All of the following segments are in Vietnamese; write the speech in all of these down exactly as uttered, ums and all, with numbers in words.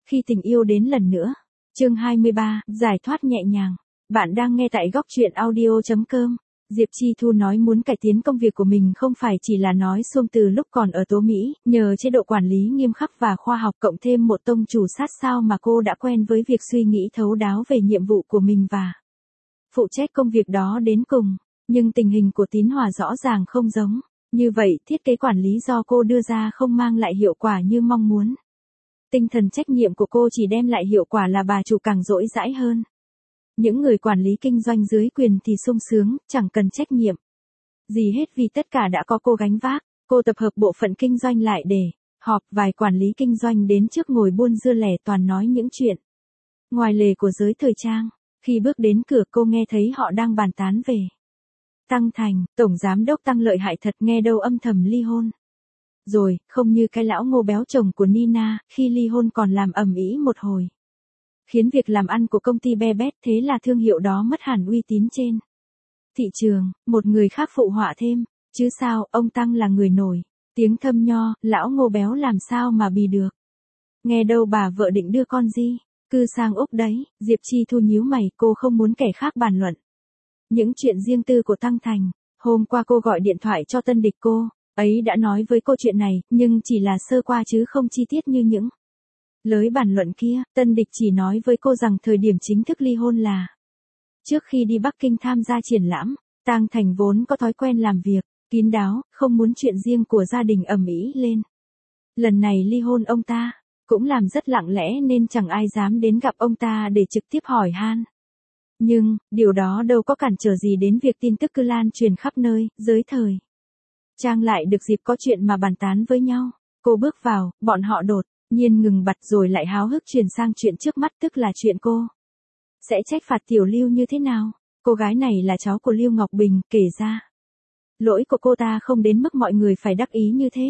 Khi tình yêu đến lần nữa. Chương hai mươi ba, giải thoát nhẹ nhàng. Bạn đang nghe tại góc truyện audio chấm com. Diệp Chi Thu nói muốn cải tiến công việc của mình không phải chỉ là nói suông từ lúc còn ở Tố Mỹ, nhờ chế độ quản lý nghiêm khắc và khoa học cộng thêm một tông chủ sát sao mà cô đã quen với việc suy nghĩ thấu đáo về nhiệm vụ của mình và phụ trách công việc đó đến cùng. Nhưng tình hình của Tín Hòa rõ ràng không giống. Như vậy, thiết kế quản lý do cô đưa ra không mang lại hiệu quả như mong muốn. Tinh thần trách nhiệm của cô chỉ đem lại hiệu quả là bà chủ càng dỗi dãi hơn. Những người quản lý kinh doanh dưới quyền thì sung sướng, chẳng cần trách nhiệm gì hết vì tất cả đã có cô gánh vác. Cô tập hợp bộ phận kinh doanh lại để họp, vài quản lý kinh doanh đến trước ngồi buôn dưa lẻ toàn nói những chuyện ngoài lề của giới thời trang. Khi bước đến cửa cô nghe thấy họ đang bàn tán về Tăng Thành, tổng giám đốc Tăng lợi hại thật, nghe đâu âm thầm ly hôn. Rồi, không như cái lão Ngô béo chồng của Nina, khi ly hôn còn làm ầm ĩ một hồi. Khiến việc làm ăn của công ty be bét, thế là thương hiệu đó mất hẳn uy tín trên thị trường. Một người khác phụ họa thêm, chứ sao, ông Tăng là người nổi tiếng thâm nho, lão Ngô béo làm sao mà bì được. Nghe đâu bà vợ định đưa con Di cư sang Úc đấy. Diệp Chi Thu nhíu mày, cô không muốn kẻ khác bàn luận những chuyện riêng tư của Tăng Thành. Hôm qua cô gọi điện thoại cho tân địch cô ấy đã nói với cô chuyện này, nhưng chỉ là sơ qua chứ không chi tiết như những lời bàn luận kia. Tân địch chỉ nói với cô rằng thời điểm chính thức ly hôn là trước khi đi Bắc Kinh tham gia triển lãm. Tăng Thành vốn có thói quen làm việc kín đáo, không muốn chuyện riêng của gia đình ầm ĩ lên. Lần này ly hôn ông ta cũng làm rất lặng lẽ nên chẳng ai dám đến gặp ông ta để trực tiếp hỏi han. Nhưng, điều đó đâu có cản trở gì đến việc tin tức cứ lan truyền khắp nơi, giới thời trang lại được dịp có chuyện mà bàn tán với nhau. Cô bước vào, bọn họ đột nhiên ngừng bặt rồi lại háo hức chuyển sang chuyện trước mắt, tức là chuyện cô sẽ trách phạt Tiểu Lưu như thế nào. Cô gái này là cháu của Lưu Ngọc Bình, kể ra lỗi của cô ta không đến mức mọi người phải đắc ý như thế.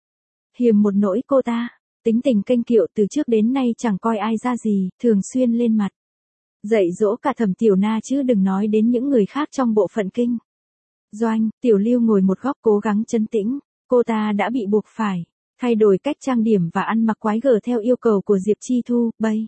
Hiềm một nỗi cô ta tính tình kênh kiệu từ trước đến nay chẳng coi ai ra gì, thường xuyên lên mặt dạy dỗ cả Thẩm Tiểu Na chứ đừng nói đến những người khác trong bộ phận kinh doanh. Tiểu Lưu ngồi một góc cố gắng trấn tĩnh. Cô ta đã bị buộc phải thay đổi cách trang điểm và ăn mặc quái gở theo yêu cầu của Diệp Chi Thu. Bây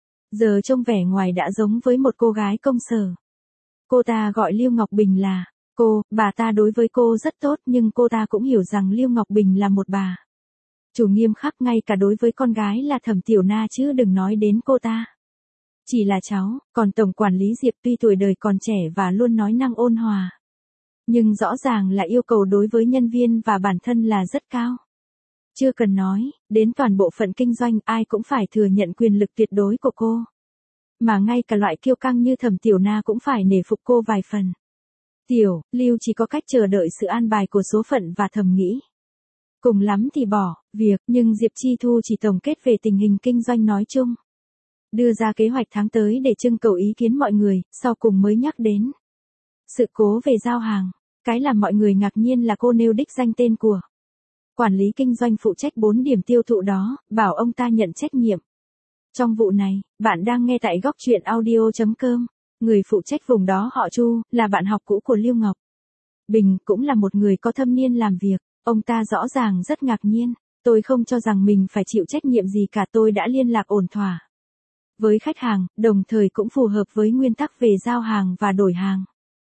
giờ trông vẻ ngoài đã giống với một cô gái công sở. Cô ta gọi Lưu Ngọc Bình là cô. Bà ta đối với cô rất tốt, nhưng cô ta cũng hiểu rằng Lưu Ngọc Bình là một bà chủ nghiêm khắc ngay cả đối với con gái là Thẩm Tiểu Na chứ đừng nói đến cô ta chỉ là cháu. Còn tổng quản lý Diệp tuy tuổi đời còn trẻ và luôn nói năng ôn hòa, nhưng rõ ràng là yêu cầu đối với nhân viên và bản thân là rất cao. Chưa cần nói, đến toàn bộ phận kinh doanh ai cũng phải thừa nhận quyền lực tuyệt đối của cô. Mà ngay cả loại kiêu căng như Thẩm Tiểu Na cũng phải nể phục cô vài phần. Tiểu Lưu chỉ có cách chờ đợi sự an bài của số phận và thầm nghĩ. Cùng lắm thì bỏ việc, nhưng Diệp Chi Thu chỉ tổng kết về tình hình kinh doanh nói chung. Đưa ra kế hoạch tháng tới để trưng cầu ý kiến mọi người, sau cùng mới nhắc đến sự cố về giao hàng. Cái làm mọi người ngạc nhiên là cô nêu đích danh tên của quản lý kinh doanh phụ trách bốn điểm tiêu thụ đó, bảo ông ta nhận trách nhiệm trong vụ này. Bạn đang nghe tại góc truyện audio chấm com. Người phụ trách vùng đó họ Chu, là bạn học cũ của Lưu Ngọc Bình, cũng là một người có thâm niên làm việc. Ông ta rõ ràng rất ngạc nhiên. Tôi không cho rằng mình phải chịu trách nhiệm gì cả, tôi đã liên lạc ổn thỏa với khách hàng, đồng thời cũng phù hợp với nguyên tắc về giao hàng và đổi hàng.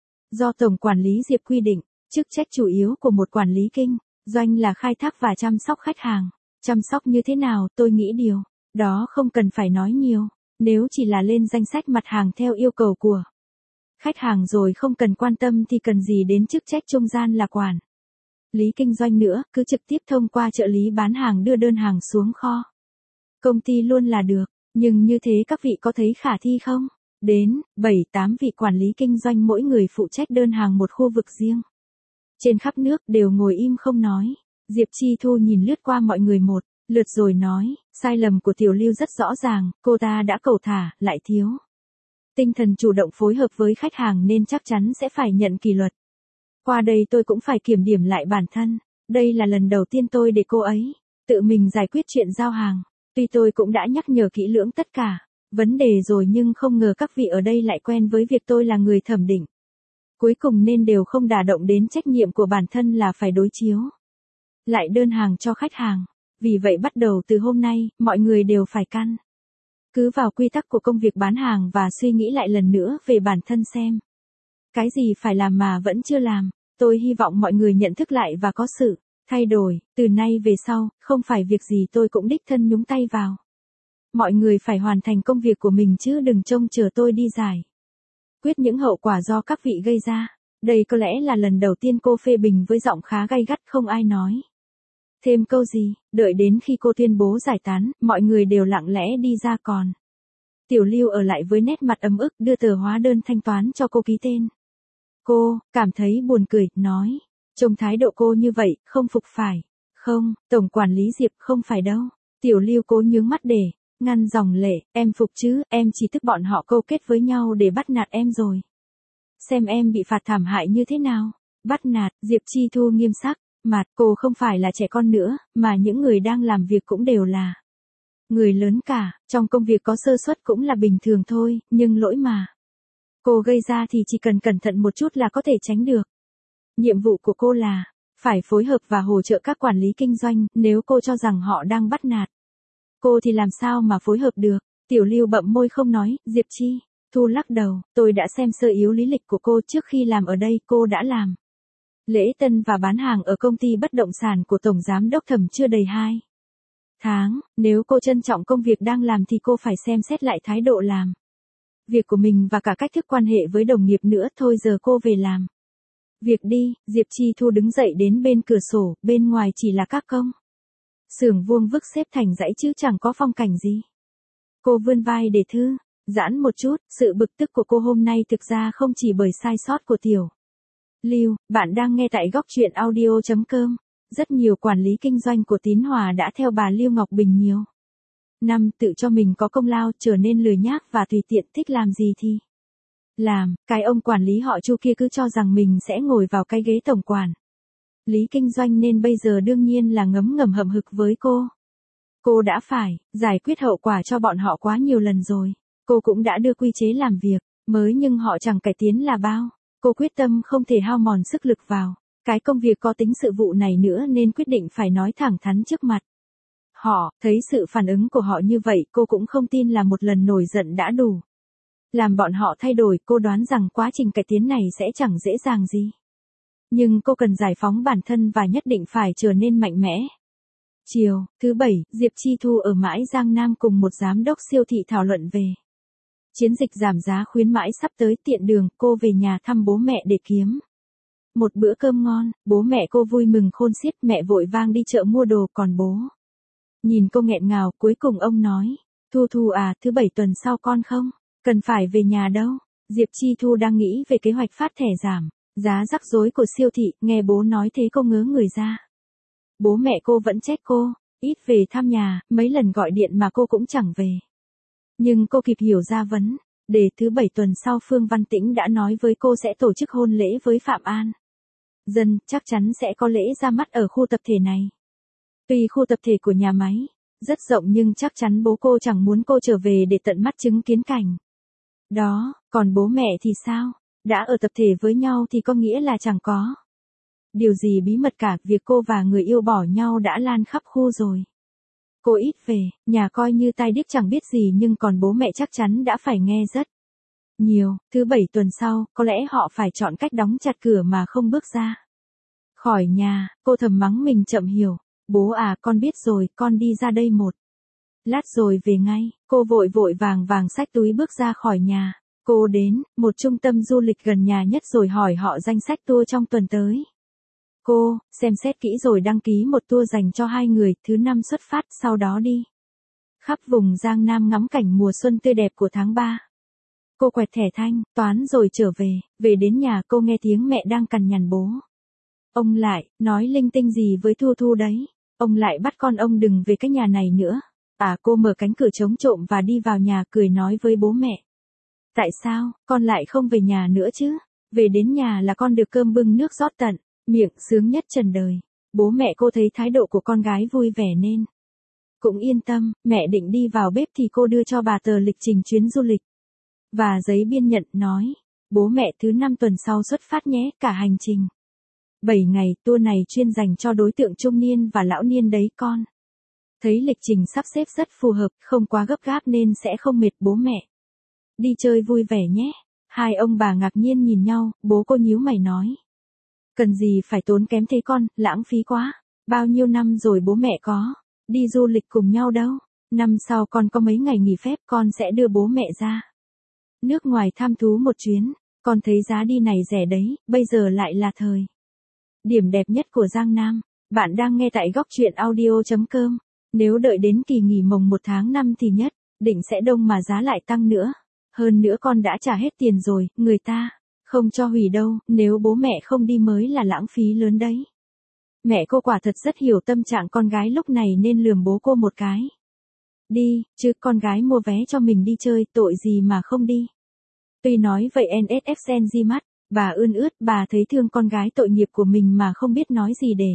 Do Tổng quản lý Diệp quy định, chức trách chủ yếu của một quản lý kinh doanh là khai thác và chăm sóc khách hàng. Chăm sóc như thế nào, tôi nghĩ điều đó không cần phải nói nhiều. Nếu chỉ là lên danh sách mặt hàng theo yêu cầu của khách hàng rồi không cần quan tâm thì cần gì đến chức trách trung gian là quản lý kinh doanh nữa, cứ trực tiếp thông qua trợ lý bán hàng đưa đơn hàng xuống kho công ty luôn là được. Nhưng như thế các vị có thấy khả thi không? Đến bảy tám vị quản lý kinh doanh mỗi người phụ trách đơn hàng một khu vực riêng trên khắp nước đều ngồi im không nói. Diệp Chi Thu nhìn lướt qua mọi người một lượt rồi nói, sai lầm của Tiểu Lưu rất rõ ràng, cô ta đã cẩu thả, lại thiếu tinh thần chủ động phối hợp với khách hàng nên chắc chắn sẽ phải nhận kỷ luật. Qua đây tôi cũng phải kiểm điểm lại bản thân. Đây là lần đầu tiên tôi để cô ấy tự mình giải quyết chuyện giao hàng. Tuy tôi cũng đã nhắc nhở kỹ lưỡng tất cả vấn đề rồi nhưng không ngờ các vị ở đây lại quen với việc tôi là người thẩm định cuối cùng nên đều không đả động đến trách nhiệm của bản thân là phải đối chiếu lại đơn hàng cho khách hàng. Vì vậy bắt đầu từ hôm nay, mọi người đều phải căn Cứ vào quy tắc của công việc bán hàng và suy nghĩ lại lần nữa về bản thân xem. Cái gì phải làm mà vẫn chưa làm. Tôi hy vọng mọi người nhận thức lại và có sự thay đổi. Từ nay về sau, không phải việc gì tôi cũng đích thân nhúng tay vào. Mọi người phải hoàn thành công việc của mình chứ đừng trông chờ tôi đi giải quyết những hậu quả do các vị gây ra. Đây có lẽ là lần đầu tiên cô phê bình với giọng khá gay gắt, không ai nói thêm câu gì. Đợi đến khi cô tuyên bố giải tán, mọi người đều lặng lẽ đi ra, còn Tiểu Lưu ở lại với nét mặt ấm ức, đưa tờ hóa đơn thanh toán cho cô ký tên. Cô cảm thấy buồn cười, nói, trông thái độ cô như vậy, không phục phải không? Tổng quản lý Diệp, không phải đâu. Tiểu Lưu cố nhướng mắt để ngăn dòng lệ. Em phục chứ, em chỉ tức bọn họ câu kết với nhau để bắt nạt em rồi. Xem em bị phạt thảm hại như thế nào. Bắt nạt. Diệp Chi Thu nghiêm sắc mặt. Cô không phải là trẻ con nữa, mà những người đang làm việc cũng đều là người lớn cả. Trong công việc có sơ suất cũng là bình thường thôi, nhưng lỗi mà cô gây ra thì chỉ cần cẩn thận một chút là có thể tránh được. Nhiệm vụ của cô là phải phối hợp và hỗ trợ các quản lý kinh doanh. Nếu cô cho rằng họ đang bắt nạt cô thì làm sao mà phối hợp được. Tiểu Lưu bậm môi không nói. Diệp Chi Thu lắc đầu. Tôi đã xem sơ yếu lý lịch của cô. Trước khi làm ở đây cô đã làm lễ tân và bán hàng ở công ty bất động sản của Tổng Giám đốc Thẩm chưa đầy hai tháng. Nếu cô trân trọng công việc đang làm thì cô phải xem xét lại thái độ làm việc của mình và cả cách thức quan hệ với đồng nghiệp nữa. Thôi giờ cô về làm việc đi. Diệp Chi Thu đứng dậy đến bên cửa sổ. Bên ngoài chỉ là các công xưởng vuông vức xếp thành dãy chứ chẳng có phong cảnh gì. Cô vươn vai để thư giãn một chút. Sự bực tức của cô hôm nay thực ra không chỉ bởi sai sót của Tiểu Lưu. Bạn đang nghe tại góc truyện audio chấm com. Rất nhiều quản lý kinh doanh của Tín Hòa đã theo bà Lưu Ngọc Bình nhiều năm, tự cho mình có công lao, trở nên lười nhác và tùy tiện, thích làm gì thì làm. Cái ông quản lý họ Chu kia cứ cho rằng mình sẽ ngồi vào cái ghế tổng quản lý kinh doanh nên bây giờ đương nhiên là ngấm ngầm hậm hực với cô. Cô đã phải giải quyết hậu quả cho bọn họ quá nhiều lần rồi. Cô cũng đã đưa quy chế làm việc mới nhưng họ chẳng cải tiến là bao. Cô quyết tâm không thể hao mòn sức lực vào cái công việc có tính sự vụ này nữa nên quyết định phải nói thẳng thắn trước mặt họ. Thấy sự phản ứng của họ như vậy, cô cũng không tin là một lần nổi giận đã đủ làm bọn họ thay đổi. Cô đoán rằng quá trình cải tiến này sẽ chẳng dễ dàng gì. Nhưng cô cần giải phóng bản thân và nhất định phải trở nên mạnh mẽ. Chiều thứ bảy, Diệp Chi Thu ở Mãi Giang Nam cùng một giám đốc siêu thị thảo luận về chiến dịch giảm giá khuyến mãi sắp tới. Tiện đường, cô về nhà thăm bố mẹ để kiếm một bữa cơm ngon. Bố mẹ cô vui mừng khôn xiết. Mẹ vội vang đi chợ mua đồ, còn bố nhìn cô nghẹn ngào. Cuối cùng ông nói, Thu Thu à, thứ bảy tuần sau con không cần phải về nhà đâu. Diệp Chi Thu đang nghĩ về kế hoạch phát thẻ giảm giá rắc rối của siêu thị. Nghe bố nói thế cô ngớ người ra. Bố mẹ cô vẫn trách cô ít về thăm nhà, mấy lần gọi điện mà cô cũng chẳng về. Nhưng cô kịp hiểu ra vấn đề. Thứ bảy tuần sau Phương Văn Tĩnh đã nói với cô sẽ tổ chức hôn lễ với Phạm An Dân, chắc chắn sẽ có lễ ra mắt ở khu tập thể này. Tuy khu tập thể của nhà máy rất rộng nhưng chắc chắn bố cô chẳng muốn cô trở về để tận mắt chứng kiến cảnh đó. Còn bố mẹ thì sao? Đã ở tập thể với nhau thì có nghĩa là chẳng có điều gì bí mật cả. Việc cô và người yêu bỏ nhau đã lan khắp khu rồi. Cô ít về nhà coi như tai điếc chẳng biết gì, nhưng còn bố mẹ chắc chắn đã phải nghe rất nhiều. Thứ bảy tuần sau, có lẽ họ phải chọn cách đóng chặt cửa mà không bước ra khỏi nhà. Cô thầm mắng mình chậm hiểu. Bố à, con biết rồi, con đi ra đây một lát rồi về ngay. Cô vội vội vàng vàng xách túi bước ra khỏi nhà. Cô đến một trung tâm du lịch gần nhà nhất rồi hỏi họ danh sách tour trong tuần tới. Cô xem xét kỹ rồi đăng ký một tour dành cho hai người. Thứ năm xuất phát, sau đó đi khắp vùng Giang Nam ngắm cảnh mùa xuân tươi đẹp của tháng ba. Cô quẹt thẻ thanh toán rồi trở về. Về đến nhà cô nghe tiếng mẹ đang cằn nhằn bố. Ông lại nói linh tinh gì với Thu Thu đấy. Ông lại bắt con ông đừng về cái nhà này nữa. À, cô mở cánh cửa chống trộm và đi vào nhà, cười nói với bố mẹ. Tại sao con lại không về nhà nữa chứ? Về đến nhà là con được cơm bưng nước rót tận miệng, sướng nhất trần đời. Bố mẹ cô thấy thái độ của con gái vui vẻ nên cũng yên tâm. Mẹ định đi vào bếp thì cô đưa cho bà tờ lịch trình chuyến du lịch và giấy biên nhận, nói, bố mẹ thứ năm tuần sau xuất phát nhé. Cả hành trình bảy ngày, tour này chuyên dành cho đối tượng trung niên và lão niên đấy con. Thấy lịch trình sắp xếp rất phù hợp, không quá gấp gáp nên sẽ không mệt bố mẹ. Đi chơi vui vẻ nhé. Hai ông bà ngạc nhiên nhìn nhau, bố cô nhíu mày nói. Cần gì phải tốn kém thế con, lãng phí quá. Bao nhiêu năm rồi bố mẹ có đi du lịch cùng nhau đâu. Năm sau con có mấy ngày nghỉ phép con sẽ đưa bố mẹ ra nước ngoài tham thú một chuyến. Con thấy giá đi này rẻ đấy, bây giờ lại là thời điểm đẹp nhất của Giang Nam. Bạn đang nghe tại góc truyện audio chấm com. Nếu đợi đến kỳ nghỉ mồng một tháng năm thì nhất định sẽ đông mà giá lại tăng nữa. Hơn nữa con đã trả hết tiền rồi, người ta không cho hủy đâu, nếu bố mẹ không đi mới là lãng phí lớn đấy. Mẹ cô quả thật rất hiểu tâm trạng con gái lúc này nên lườm bố cô một cái. Đi, chứ con gái mua vé cho mình đi chơi, tội gì mà không đi. Tuy nói vậy en ét ép en di mắt, bà ươn ướt, bà thấy thương con gái tội nghiệp của mình mà không biết nói gì để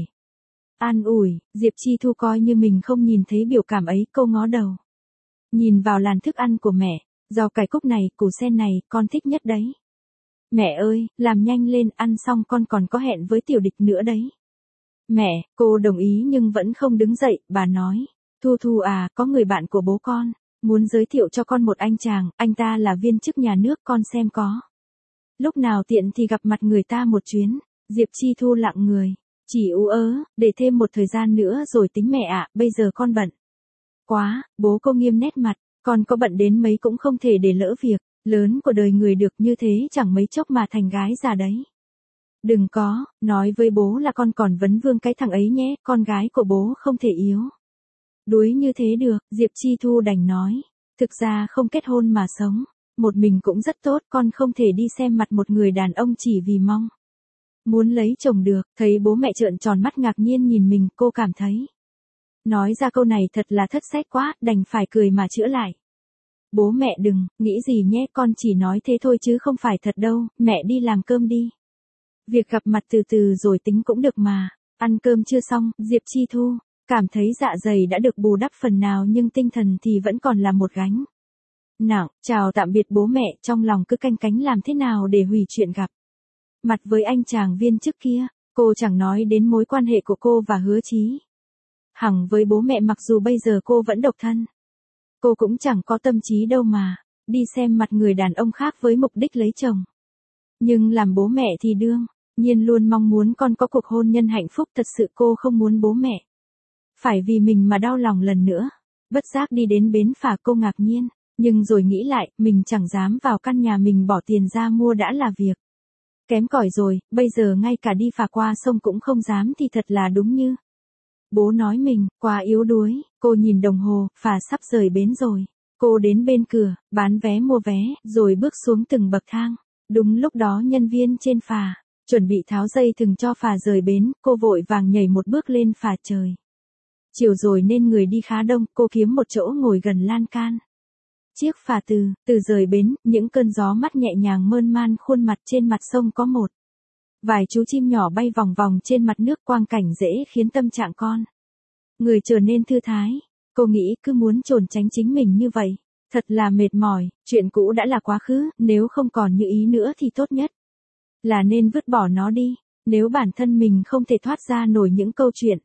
an ủi. Diệp Chi Thu coi như mình không nhìn thấy biểu cảm ấy, cô ngó đầu nhìn vào làn thức ăn của mẹ. Rau cải cúc này, củ sen này, con thích nhất đấy. Mẹ ơi, làm nhanh lên, ăn xong con còn có hẹn với tiểu địch nữa đấy. Mẹ, cô đồng ý nhưng vẫn không đứng dậy, bà nói. Thu Thu à, có người bạn của bố con muốn giới thiệu cho con một anh chàng, anh ta là viên chức nhà nước, con xem có lúc nào tiện thì gặp mặt người ta một chuyến. Diệp Chi Thu lặng người, chỉ ú ớ, để thêm một thời gian nữa rồi tính mẹ ạ, bây giờ con bận quá. Bố cô nghiêm nét mặt, con có bận đến mấy cũng không thể để lỡ việc lớn của đời người được, như thế chẳng mấy chốc mà thành gái già đấy. Đừng có, nói với bố là con còn vấn vương cái thằng ấy nhé, con gái của bố không thể yếu đuối như thế được. Diệp Chi Thu đành nói, thực ra không kết hôn mà sống một mình cũng rất tốt, con không thể đi xem mặt một người đàn ông chỉ vì mong muốn lấy chồng được. Thấy bố mẹ trợn tròn mắt ngạc nhiên nhìn mình, cô cảm thấy nói ra câu này thật là thất sách quá, đành phải cười mà chữa lại. Bố mẹ đừng nghĩ gì nhé, con chỉ nói thế thôi chứ không phải thật đâu, mẹ đi làm cơm đi. Việc gặp mặt từ từ rồi tính cũng được mà. Ăn cơm chưa xong, Diệp Chi Thu cảm thấy dạ dày đã được bù đắp phần nào nhưng tinh thần thì vẫn còn là một gánh nặng. Chào tạm biệt bố mẹ, trong lòng cứ canh cánh làm thế nào để hủy chuyện gặp mặt với anh chàng viên chức kia. Cô chẳng nói đến mối quan hệ của cô và Hứa Chí Hằng với bố mẹ, mặc dù bây giờ cô vẫn độc thân. Cô cũng chẳng có tâm trí đâu mà đi xem mặt người đàn ông khác với mục đích lấy chồng. Nhưng làm bố mẹ thì đương nhiên luôn mong muốn con có cuộc hôn nhân hạnh phúc, thật sự cô không muốn bố mẹ phải vì mình mà đau lòng lần nữa. Bất giác đi đến bến phà, cô ngạc nhiên, nhưng rồi nghĩ lại, mình chẳng dám vào căn nhà mình bỏ tiền ra mua đã là việc kém cỏi rồi, bây giờ ngay cả đi phà qua sông cũng không dám thì thật là đúng như bố nói mình, quá yếu đuối. Cô nhìn đồng hồ, phà sắp rời bến rồi. Cô đến bên cửa, bán vé mua vé, rồi bước xuống từng bậc thang. Đúng lúc đó nhân viên trên phà chuẩn bị tháo dây thừng cho phà rời bến, cô vội vàng nhảy một bước lên phà. Trời chiều rồi nên người đi khá đông, cô kiếm một chỗ ngồi gần lan can. Chiếc phà từ từ rời bến, những cơn gió mát nhẹ nhàng mơn man khuôn mặt. Trên mặt sông có một vài chú chim nhỏ bay vòng vòng trên mặt nước, quang cảnh dễ khiến tâm trạng con người trở nên thư thái. Cô nghĩ cứ muốn trốn tránh chính mình như vậy thật là mệt mỏi. Chuyện cũ đã là quá khứ, nếu không còn như ý nữa thì tốt nhất là nên vứt bỏ nó đi. Nếu bản thân mình không thể thoát ra nổi những câu chuyện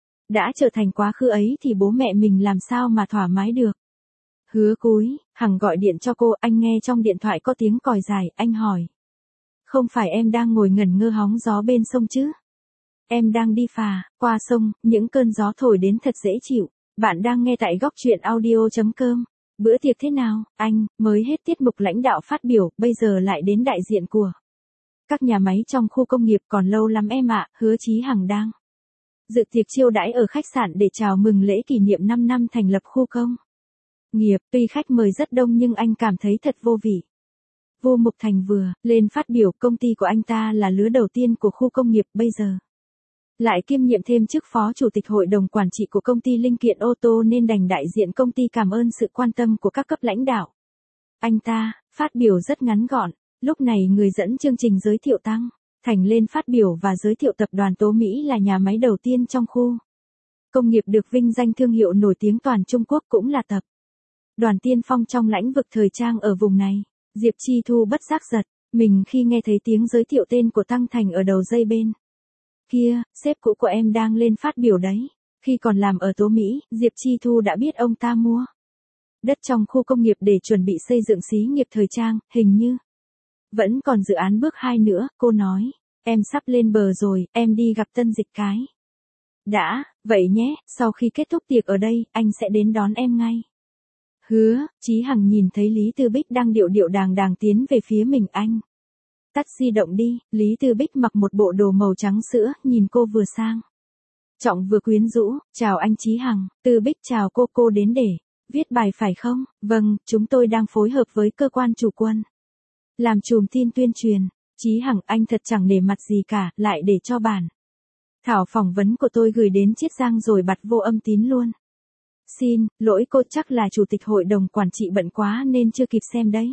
đã trở thành quá khứ ấy thì bố mẹ mình làm sao mà thoải mái được. Hứa Cúi Hằng gọi điện cho cô, anh nghe trong điện thoại có tiếng còi dài, anh hỏi. Không phải em đang ngồi ngẩn ngơ hóng gió bên sông chứ? Em đang đi phà qua sông, những cơn gió thổi đến thật dễ chịu. Bạn đang nghe tại góc truyện audio chấm com. Bữa tiệc thế nào, anh? Mới hết tiết mục lãnh đạo phát biểu, bây giờ lại đến đại diện của các nhà máy trong khu công nghiệp, còn lâu lắm em ạ. Hứa Chí Hằng đang dự tiệc chiêu đãi ở khách sạn để chào mừng lễ kỷ niệm năm năm thành lập khu công nghiệp. Tuy khách mời rất đông nhưng anh cảm thấy thật vô vị. Vô Mục Thành vừa lên phát biểu, công ty của anh ta là lứa đầu tiên của khu công nghiệp, bây giờ lại kiêm nhiệm thêm chức phó chủ tịch hội đồng quản trị của công ty linh kiện ô tô nên đành đại diện công ty cảm ơn sự quan tâm của các cấp lãnh đạo. Anh ta phát biểu rất ngắn gọn. Lúc này người dẫn chương trình giới thiệu Tăng Thành lên phát biểu và giới thiệu tập đoàn Tố Mỹ là nhà máy đầu tiên trong khu công nghiệp được vinh danh thương hiệu nổi tiếng toàn Trung Quốc, cũng là tập đoàn tiên phong trong lĩnh vực thời trang ở vùng này. Diệp Chi Thu bất giác giật mình khi nghe thấy tiếng giới thiệu tên của Tăng Thành ở đầu dây bên kia. Sếp cũ của em đang lên phát biểu đấy. Khi còn làm ở Tố Mỹ, Diệp Chi Thu đã biết ông ta mua đất trong khu công nghiệp để chuẩn bị xây dựng xí nghiệp thời trang, hình như vẫn còn dự án bước hai nữa, cô nói, em sắp lên bờ rồi, em đi gặp Tân Dịch cái. Đã, vậy nhé, sau khi kết thúc tiệc ở đây, anh sẽ đến đón em ngay. Hứa, Chí Hằng nhìn thấy Lý Tư Bích đang điệu điệu đàng đàng tiến về phía mình anh. Tắt di động đi, Lý Tư Bích mặc một bộ đồ màu trắng sữa, nhìn cô vừa sang trọng vừa quyến rũ, chào anh Chí Hằng, Tư Bích chào cô, cô đến để viết bài phải không? Vâng, chúng tôi đang phối hợp với cơ quan chủ quân làm chùm tin tuyên truyền. Chí Hằng, anh thật chẳng nể mặt gì cả, lại để cho bản thảo phỏng vấn của tôi gửi đến Chiết Giang rồi bật vô âm tín luôn. Xin lỗi cô, chắc là chủ tịch hội đồng quản trị bận quá nên chưa kịp xem đấy.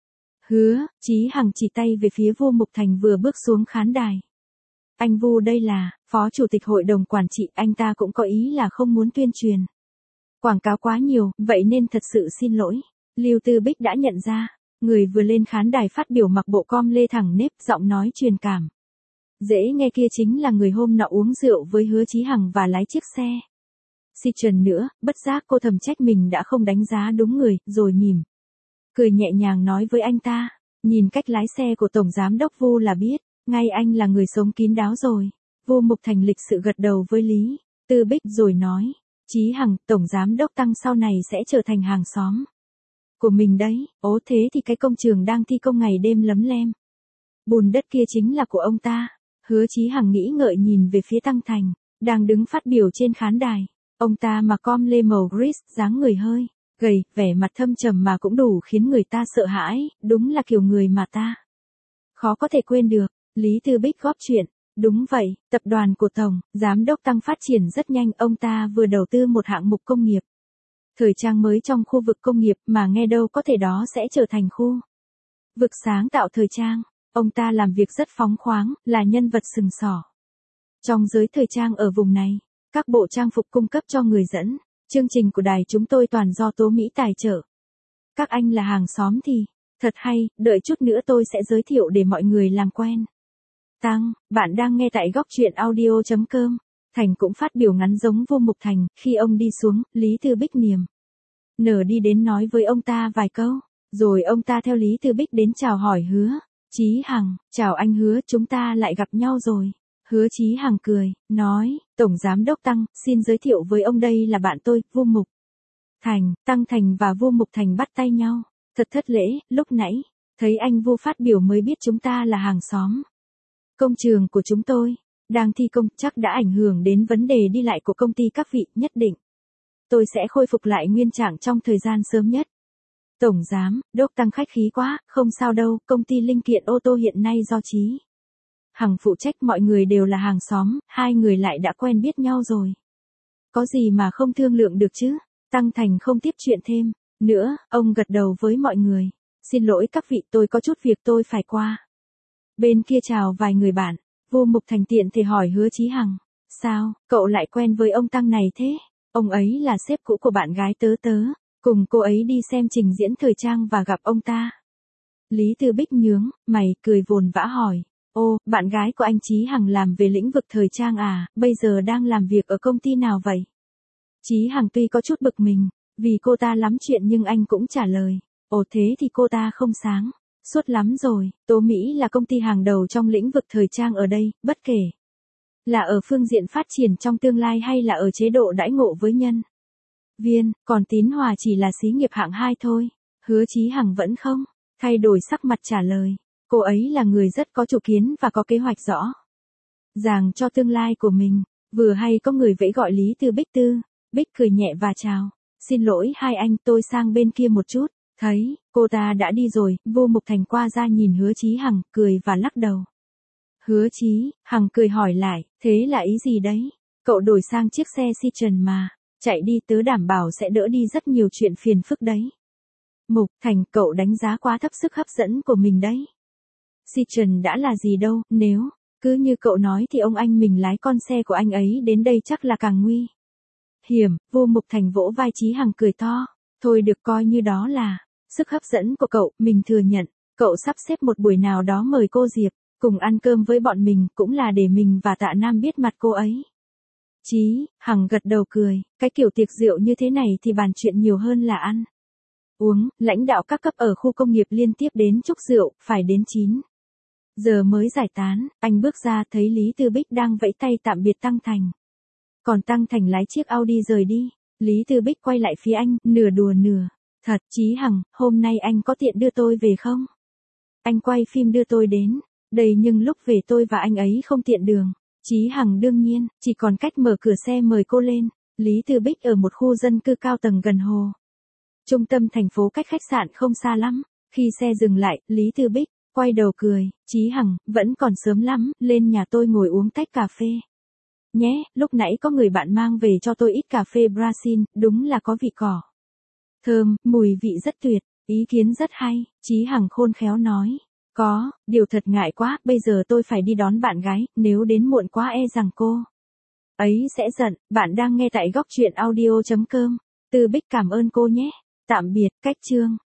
Hứa, Chí Hằng chỉ tay về phía Vu Mục Thành vừa bước xuống khán đài. Anh Vu đây là phó chủ tịch hội đồng quản trị, anh ta cũng có ý là không muốn tuyên truyền quảng cáo quá nhiều, vậy nên thật sự xin lỗi. Lưu Tư Bích đã nhận ra, người vừa lên khán đài phát biểu mặc bộ com lê thẳng nếp, giọng nói truyền cảm dễ nghe kia chính là người hôm nọ uống rượu với Hứa Chí Hằng và lái chiếc xe Citroen nữa. Bất giác cô thầm trách mình đã không đánh giá đúng người, rồi mỉm cười nhẹ nhàng nói với anh ta, nhìn cách lái xe của tổng giám đốc Vu là biết ngay anh là người sống kín đáo rồi. Vu Mục Thành lịch sự gật đầu với Lý Tư Bích rồi nói, Chí Hằng, tổng giám đốc Tăng sau này sẽ trở thành hàng xóm của mình đấy. Ố thế thì cái công trường đang thi công ngày đêm lấm lem bùn đất kia chính là của ông ta. Hứa Chí Hằng nghĩ ngợi nhìn về phía Tăng Thành đang đứng phát biểu trên khán đài. Ông ta mặc com lê màu gris, dáng người hơi gầy, vẻ mặt thâm trầm mà cũng đủ khiến người ta sợ hãi, đúng là kiểu người mà ta khó có thể quên được. Lý Tư Bích góp chuyện, đúng vậy, tập đoàn của tổng giám đốc Tăng phát triển rất nhanh, ông ta vừa đầu tư một hạng mục công nghiệp thời trang mới trong khu vực công nghiệp, mà nghe đâu có thể đó sẽ trở thành khu vực sáng tạo thời trang. Ông ta làm việc rất phóng khoáng, là nhân vật sừng sỏ trong giới thời trang ở vùng này. Các bộ trang phục cung cấp cho người dẫn chương trình của đài chúng tôi toàn do Tố Mỹ tài trợ. Các anh là hàng xóm thì thật hay, đợi chút nữa tôi sẽ giới thiệu để mọi người làm quen. Tăng, bạn đang nghe tại góc truyện audio chấm com. Thành cũng phát biểu ngắn giống Vu Mục Thành, khi ông đi xuống, Lý Tư Bích niềm nở đi đến nói với ông ta vài câu, rồi ông ta theo Lý Tư Bích đến chào hỏi Hứa Chí Hằng, chào anh Hứa, chúng ta lại gặp nhau rồi. Hứa Chí Hằng cười, nói, tổng giám đốc Tăng, xin giới thiệu với ông đây là bạn tôi, Vu Mục Thành. Tăng Thành và Vu Mục Thành bắt tay nhau, thật thất lễ, lúc nãy thấy anh Vu phát biểu mới biết chúng ta là hàng xóm. Công trường của chúng tôi đang thi công, chắc đã ảnh hưởng đến vấn đề đi lại của công ty các vị, nhất định tôi sẽ khôi phục lại nguyên trạng trong thời gian sớm nhất. Tổng giám đốc Tăng khách khí quá, không sao đâu, công ty linh kiện ô tô hiện nay do Chí Hằng phụ trách, mọi người đều là hàng xóm, hai người lại đã quen biết nhau rồi. Có gì mà không thương lượng được chứ? Tăng Thành không tiếp chuyện thêm nữa, ông gật đầu với mọi người. Xin lỗi các vị, tôi có chút việc tôi phải qua bên kia chào vài người bạn. Vu Mục Thành tiện thể hỏi Hứa Chí Hằng, sao, cậu lại quen với ông Tăng này thế? Ông ấy là sếp cũ của bạn gái tớ tớ, cùng cô ấy đi xem trình diễn thời trang và gặp ông ta. Lý Tư Bích nhướng mày, cười vồn vã hỏi, ô, bạn gái của anh Chí Hằng làm về lĩnh vực thời trang à, bây giờ đang làm việc ở công ty nào vậy? Chí Hằng tuy có chút bực mình, vì cô ta lắm chuyện, nhưng anh cũng trả lời, ồ thế thì cô ta không sáng suốt lắm rồi. Tố Mỹ là công ty hàng đầu trong lĩnh vực thời trang ở đây, bất kể là ở phương diện phát triển trong tương lai hay là ở chế độ đãi ngộ với nhân viên, còn Tín Hòa chỉ là xí nghiệp hạng hai thôi. Hứa Chí Hằng vẫn không thay đổi sắc mặt trả lời, cô ấy là người rất có chủ kiến và có kế hoạch rõ ràng cho tương lai của mình. Vừa hay có người vẫy gọi Lý Tư Bích. Tư Bích cười nhẹ và chào, xin lỗi hai anh, tôi sang bên kia một chút. Thấy cô ta đã đi rồi, Vu Mục Thành qua ra nhìn Hứa Chí Hằng, cười và lắc đầu. Hứa Chí Hằng cười hỏi lại, thế là ý gì đấy? Cậu đổi sang chiếc xe Citroen mà, chạy đi, tớ đảm bảo sẽ đỡ đi rất nhiều chuyện phiền phức đấy. Mục Thành, cậu đánh giá quá thấp sức hấp dẫn của mình đấy. Citroen đã là gì đâu, nếu cứ như cậu nói thì ông anh mình lái con xe của anh ấy đến đây chắc là càng nguy hiểm. Vu Mục Thành vỗ vai Chí Hằng cười to, thôi được, coi như đó là sức hấp dẫn của cậu, mình thừa nhận. Cậu sắp xếp một buổi nào đó mời cô Diệp cùng ăn cơm với bọn mình, cũng là để mình và Tạ Nam biết mặt cô ấy. Chí Hằng gật đầu cười, cái kiểu tiệc rượu như thế này thì bàn chuyện nhiều hơn là ăn. Uống, lãnh đạo các cấp ở khu công nghiệp liên tiếp đến chúc rượu, phải đến chín giờ mới giải tán, anh bước ra thấy Lý Tư Bích đang vẫy tay tạm biệt Tăng Thành. Còn Tăng Thành lái chiếc Audi rời đi, Lý Tư Bích quay lại phía anh, nửa đùa nửa. Thật, Chí Hằng, hôm nay anh có tiện đưa tôi về không? Anh quay phim đưa tôi đến, đây nhưng lúc về tôi và anh ấy không tiện đường. Chí Hằng đương nhiên, chỉ còn cách mở cửa xe mời cô lên. Lý Tư Bích ở một khu dân cư cao tầng gần hồ. Trung tâm thành phố cách khách sạn không xa lắm. Khi xe dừng lại, Lý Tư Bích quay đầu cười, Chí Hằng, vẫn còn sớm lắm, lên nhà tôi ngồi uống tách cà phê. Nhé, lúc nãy có người bạn mang về cho tôi ít cà phê Brazil, đúng là có vị cỏ. Thơm, mùi vị rất tuyệt, ý kiến rất hay, Chí Hằng khôn khéo nói. Có, điều thật ngại quá, bây giờ tôi phải đi đón bạn gái, nếu đến muộn quá e rằng cô ấy sẽ giận. Bạn đang nghe tại góc truyện audio chấm com. Tư Bích cảm ơn cô nhé. Tạm biệt, cách chương.